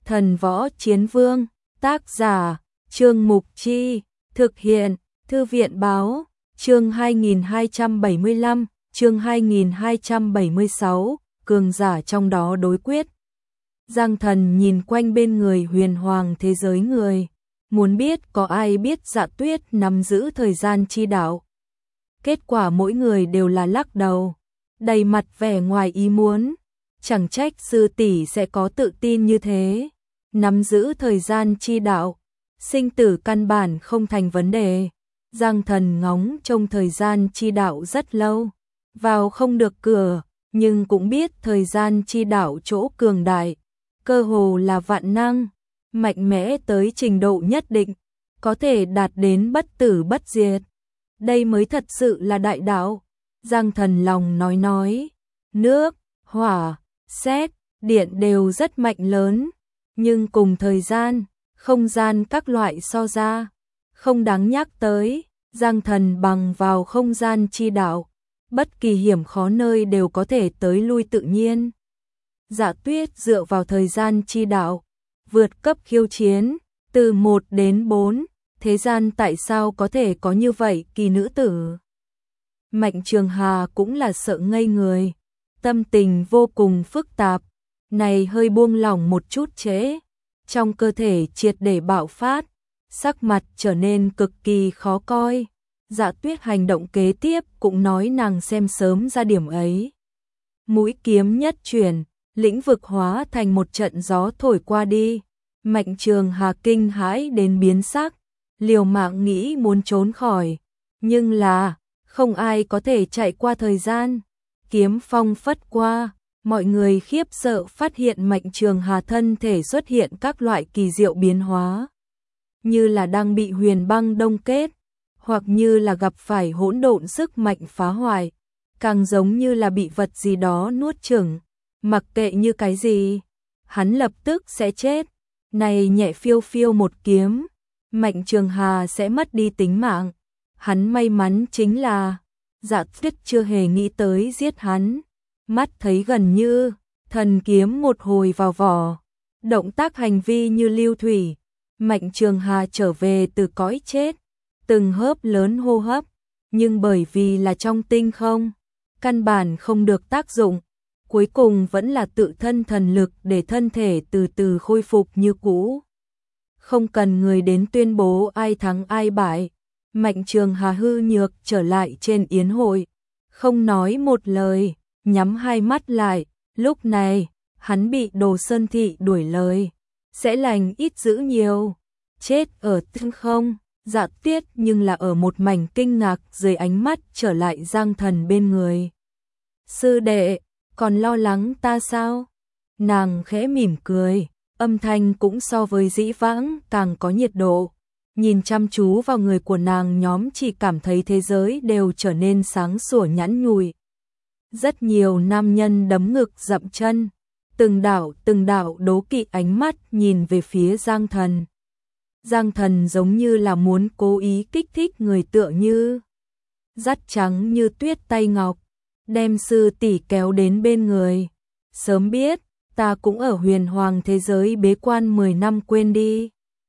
Thần Võ Chiến Vương, tác giả, Trương Mục Chi, thực hiện, Thư viện Báo, chương 2275, chương 2276, cường giả trong đó đối quyết. Giang Thần nhìn quanh bên người huyền hoàng thế giới người, muốn biết có ai biết Dạ Tuyết nắm giữ thời gian chi đạo. Kết quả mỗi người đều là lắc đầu, đầy mặt vẻ ngoài ý muốn, chẳng trách sư tỷ sẽ có tự tin như thế, nắm giữ thời gian chi đạo, sinh tử căn bản không thành vấn đề. Giang Thần ngóng trông thời gian chi đạo rất lâu, vào không được cửa, nhưng cũng biết thời gian chi đạo chỗ cường đại, cơ hồ là vạn năng, mạnh mẽ tới trình độ nhất định, có thể đạt đến bất tử bất diệt. Đây mới thật sự là đại đạo. Giang Thần lòng nói, nước, hỏa, sét, điện đều rất mạnh lớn, nhưng cùng thời gian, không gian các loại so ra, không đáng nhắc tới. Giang Thần bằng vào không gian chi đạo, bất kỳ hiểm khó nơi đều có thể tới lui tự nhiên. Dạ Tuyết dựa vào thời gian chi đạo, vượt cấp khiêu chiến, từ 1 đến 4, thế gian tại sao có thể có như vậy kỳ nữ tử. Mạnh Trường Hà cũng là sợ ngây người, tâm tình vô cùng phức tạp, này hơi buông lỏng một chút trễ, trong cơ thể triệt để bạo phát, sắc mặt trở nên cực kỳ khó coi. Dạ Tuyết hành động kế tiếp cũng nói nàng xem sớm ra điểm ấy. Mũi kiếm nhất chuyển, lĩnh vực hóa thành một trận gió thổi qua đi. Mạnh Trường Hà kinh hãi đến biến sắc, liều mạng nghĩ muốn trốn khỏi, nhưng là không ai có thể chạy qua thời gian. Kiếm phong phất qua, mọi người khiếp sợ phát hiện Mạnh Trường Hà thân thể xuất hiện các loại kỳ diệu biến hóa, như là đang bị huyền băng đông kết, hoặc như là gặp phải hỗn độn sức mạnh phá hoại, càng giống như là bị vật gì đó nuốt chửng, mặc kệ như cái gì, hắn lập tức sẽ chết. Này nhẹ phiêu phiêu một kiếm, Mạnh Trường Hà sẽ mất đi tính mạng. Hắn may mắn chính là Dạ Tuyết chưa hề nghĩ tới giết hắn, mắt thấy gần như thần kiếm một hồi vào vỏ, động tác hành vi như lưu thủy. Mạnh Trường Hà trở về từ cõi chết, từng hớp lớn hô hấp, nhưng bởi vì là trong tinh không, căn bản không được tác dụng, cuối cùng vẫn là tự thân thần lực để thân thể từ từ khôi phục như cũ. Không cần người đến tuyên bố ai thắng ai bại, Mạnh Trường Hà hư nhược trở lại trên yến hội, không nói một lời, nhắm hai mắt lại. Lúc này, hắn bị Đồ Sơn Thị đuổi lời, sẽ lành ít dữ nhiều, chết ở tinh không. Dạ Tuyết nhưng là ở một mảnh kinh ngạc dưới ánh mắt trở lại Giang Thần bên người. Sư đệ, còn lo lắng ta sao? Nàng khẽ mỉm cười, âm thanh cũng so với dĩ vãng càng có nhiệt độ. Nhìn chăm chú vào người của nàng, nhóm chỉ cảm thấy thế giới đều trở nên sáng sủa nhẵn nhụi. Rất nhiều nam nhân đấm ngực dậm chân, từng đạo đố kỵ ánh mắt nhìn về phía Giang Thần. Giang Thần giống như là muốn cố ý kích thích người, tựa như dắt trắng như tuyết tay ngọc, đem sư tỷ kéo đến bên người. Sớm biết, ta cũng ở huyền hoàng thế giới bế quan 10 năm quên đi.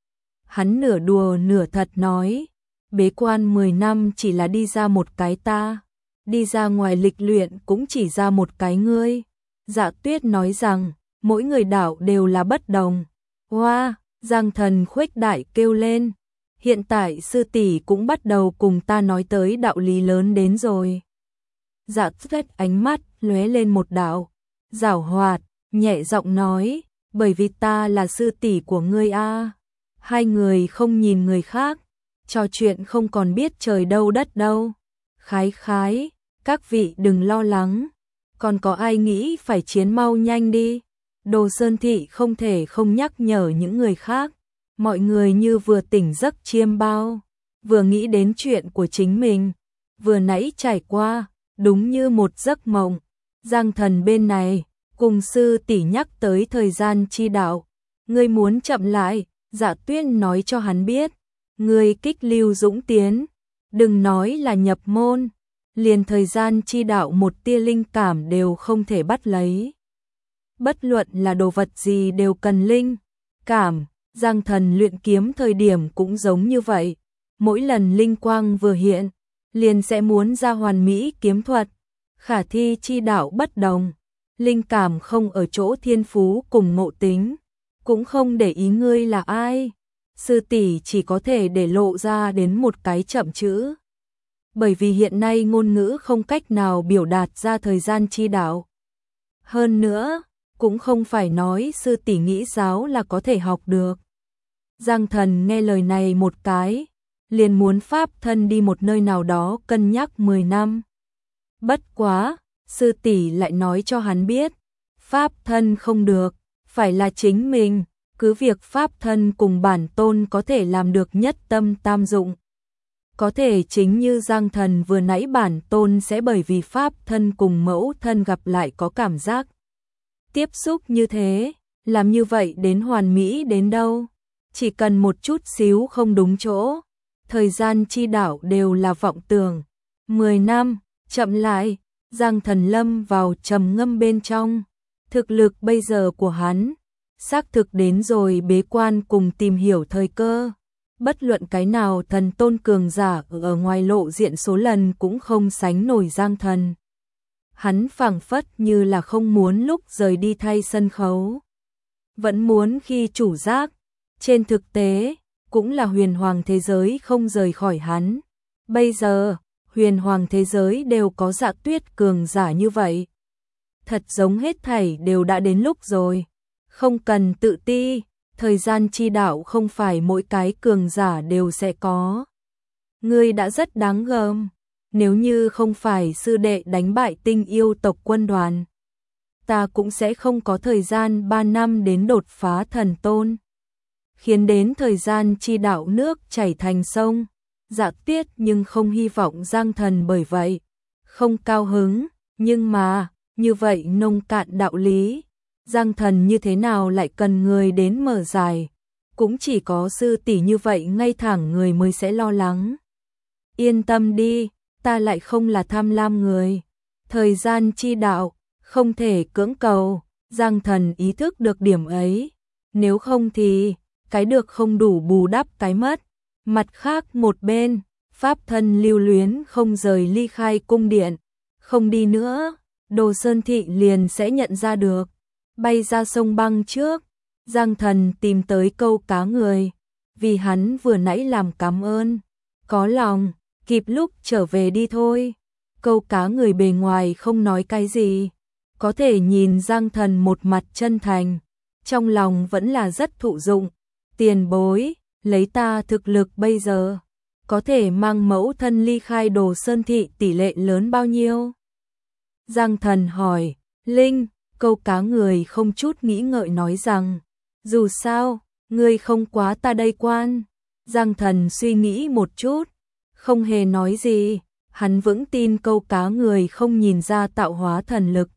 Hắn nửa đùa nửa thật nói, bế quan 10 năm chỉ là đi ra một cái ta, đi ra ngoài lịch luyện cũng chỉ ra một cái ngươi. Dạ Tuyết nói rằng, mỗi người đạo đều là bất đồng. Hoa! Giang Thần khuếch đại kêu lên, hiện tại sư tỷ cũng bắt đầu cùng ta nói tới đạo lý lớn đến rồi. Dạ Tuyết ánh mắt lóe lên một đạo giảo hoạt, nhẹ giọng nói, bởi vì ta là sư tỷ của ngươi a. Hai người không nhìn người khác, trò chuyện không còn biết trời đâu đất đâu. Khái, các vị đừng lo lắng, còn có ai nghĩ phải chiến mau nhanh đi. Đồ Sơn Thị không thể không nhắc nhở những người khác, mọi người như vừa tỉnh giấc chiêm bao, vừa nghĩ đến chuyện của chính mình, vừa nãy trải qua, đúng như một giấc mộng. Giang Thần bên này, cùng sư tỷ nhắc tới thời gian chi đạo, ngươi muốn chậm lại, Dạ Tuyết nói cho hắn biết, ngươi kích lưu dũng tiến, đừng nói là nhập môn, liền thời gian chi đạo một tia linh cảm đều không thể bắt lấy. Bất luận là đồ vật gì đều cần linh, cảm, Giang Thần luyện kiếm thời điểm cũng giống như vậy. Mỗi lần linh quang vừa hiện, liền sẽ muốn ra hoàn mỹ kiếm thuật, khả thi chi đạo bất đồng. Linh cảm không ở chỗ thiên phú cùng ngộ tính, cũng không để ý ngươi là ai. Sư tỷ chỉ có thể để lộ ra đến một cái chậm chữ. Bởi vì hiện nay ngôn ngữ không cách nào biểu đạt ra thời gian chi đạo. Hơn nữa, cũng không phải nói sư tỷ nghĩ giáo là có thể học được. Giang Thần nghe lời này một cái, liền muốn pháp thân đi một nơi nào đó cân nhắc 10 năm. Bất quá, sư tỷ lại nói cho hắn biết, pháp thân không được, phải là chính mình, cứ việc pháp thân cùng bản tôn có thể làm được nhất tâm tam dụng. Có thể chính như Giang Thần vừa nãy bản tôn sẽ bởi vì pháp thân cùng mẫu thân gặp lại có cảm giác. Tiếp xúc như thế, làm như vậy đến hoàn mỹ đến đâu, chỉ cần một chút xíu không đúng chỗ, thời gian chi đạo đều là vọng tưởng. 10 năm, chậm lại, Giang Thần lâm vào trầm ngâm bên trong. Thực lực bây giờ của hắn, xác thực đến rồi bế quan cùng tìm hiểu thời cơ. Bất luận cái nào thần tôn cường giả ở ngoài lộ diện số lần cũng không sánh nổi Giang Thần. Hắn phảng phất như là không muốn lúc rời đi thay sân khấu, vẫn muốn khi chủ giác. Trên thực tế, cũng là huyền hoàng thế giới không rời khỏi hắn. Bây giờ, huyền hoàng thế giới đều có Dạ Tuyết cường giả như vậy. Thật giống hết thảy đều đã đến lúc rồi. Không cần tự ti, thời gian chi đạo không phải mỗi cái cường giả đều sẽ có. Ngươi đã rất đáng gờm, nếu như không phải sư đệ đánh bại tinh yêu tộc quân đoàn, ta cũng sẽ không có thời gian 3 năm đến đột phá thần tôn. Khiến đến thời gian chi đạo nước chảy thành sông. Dạ Tuyết nhưng không hy vọng Giang Thần bởi vậy không cao hứng, nhưng mà như vậy nông cạn đạo lý, Giang Thần như thế nào lại cần người đến mở giải, cũng chỉ có sư tỷ như vậy ngay thẳng người mới sẽ lo lắng. Yên tâm đi, ta lại không là tham lam người. Thời gian chi đạo không thể cưỡng cầu, Giang Thần ý thức được điểm ấy, nếu không thì cái được không đủ bù đắp cái mất. Mặt khác một bên, pháp thân lưu luyến không rời ly khai cung điện, không đi nữa, Đồ Sơn Thị liền sẽ nhận ra được. Bay ra sông băng trước, Giang Thần tìm tới câu cá người, vì hắn vừa nãy làm cảm ơn, có lòng, kịp lúc trở về đi thôi. Câu cá người bề ngoài không nói cái gì, có thể nhìn Giang Thần một mặt chân thành, trong lòng vẫn là rất thụ dụng. Tiền bối, lấy ta thực lực bây giờ, có thể mang mẫu thân ly khai Đồ Sơn Thị tỷ lệ lớn bao nhiêu? Giang Thần hỏi. Linh, câu cá người không chút nghĩ ngợi nói rằng, dù sao, ngươi không quá ta đây quan. Giang Thần suy nghĩ một chút, không hề nói gì, hắn vững tin câu cá người không nhìn ra tạo hóa thần lực.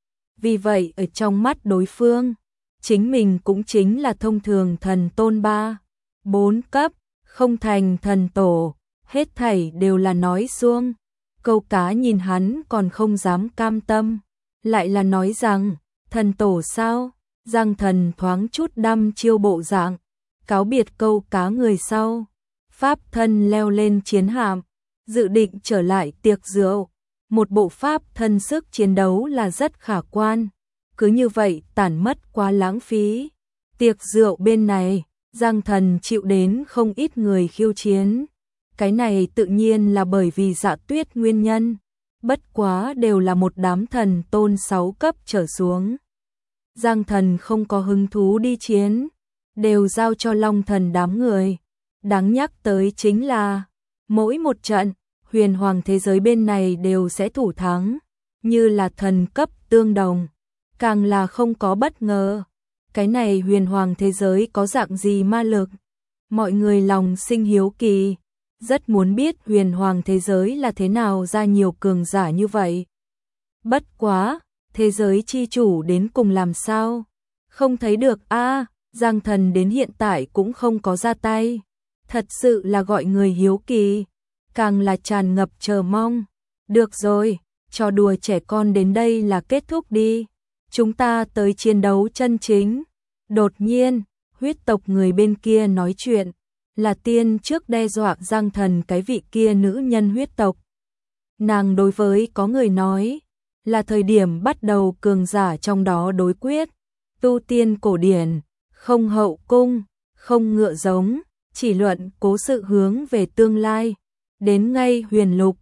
Vì vậy ở trong mắt đối phương, chính mình cũng chính là thông thường thần tôn 3, 4 cấp, không thành thần tổ, hết thảy đều là nói suông. Câu cá nhìn hắn còn không dám cam tâm, lại là nói rằng, thần tổ sao? Giang Thần thoáng chút đăm chiêu bộ dạng, cáo biệt câu cá người sau. Pháp thân leo lên chiến hạm, dự định trở lại tiệc rượu. Một bộ pháp thân sức chiến đấu là rất khả quan, cứ như vậy tản mất quá lãng phí. Tiệc rượu bên này, Giang Thần chịu đến không ít người khiêu chiến. Cái này tự nhiên là bởi vì Dạ Tuyết nguyên nhân, bất quá đều là một đám thần tôn 6 cấp trở xuống. Giang Thần không có hứng thú đi chiến, đều giao cho Long Thần đám người. Đáng nhắc tới chính là, mỗi một trận, huyền hoàng thế giới bên này đều sẽ thủ thắng, như là thần cấp tương đồng, càng là không có bất ngờ. Cái này huyền hoàng thế giới có dạng gì ma lực? Mọi người lòng sinh hiếu kỳ, rất muốn biết huyền hoàng thế giới là thế nào ra nhiều cường giả như vậy. Bất quá, thế giới chi chủ đến cùng làm sao? Không thấy được a. Giang Thần đến hiện tại cũng không có ra tay. Thật sự là gọi người hiếu kỳ, càng là tràn ngập chờ mong. Được rồi, trò đùa trẻ con đến đây là kết thúc đi. Chúng ta tới chiến đấu chân chính. Đột nhiên, huyết tộc người bên kia nói chuyện, là tiên trước đe dọa Giang Thần cái vị kia nữ nhân huyết tộc. Nàng đối với có người nói, là thời điểm bắt đầu cường giả trong đó đối quyết, tu tiên cổ điển, không hậu cung, không ngựa giống, chỉ luận cố sự hướng về tương lai, đến ngay huyền lục,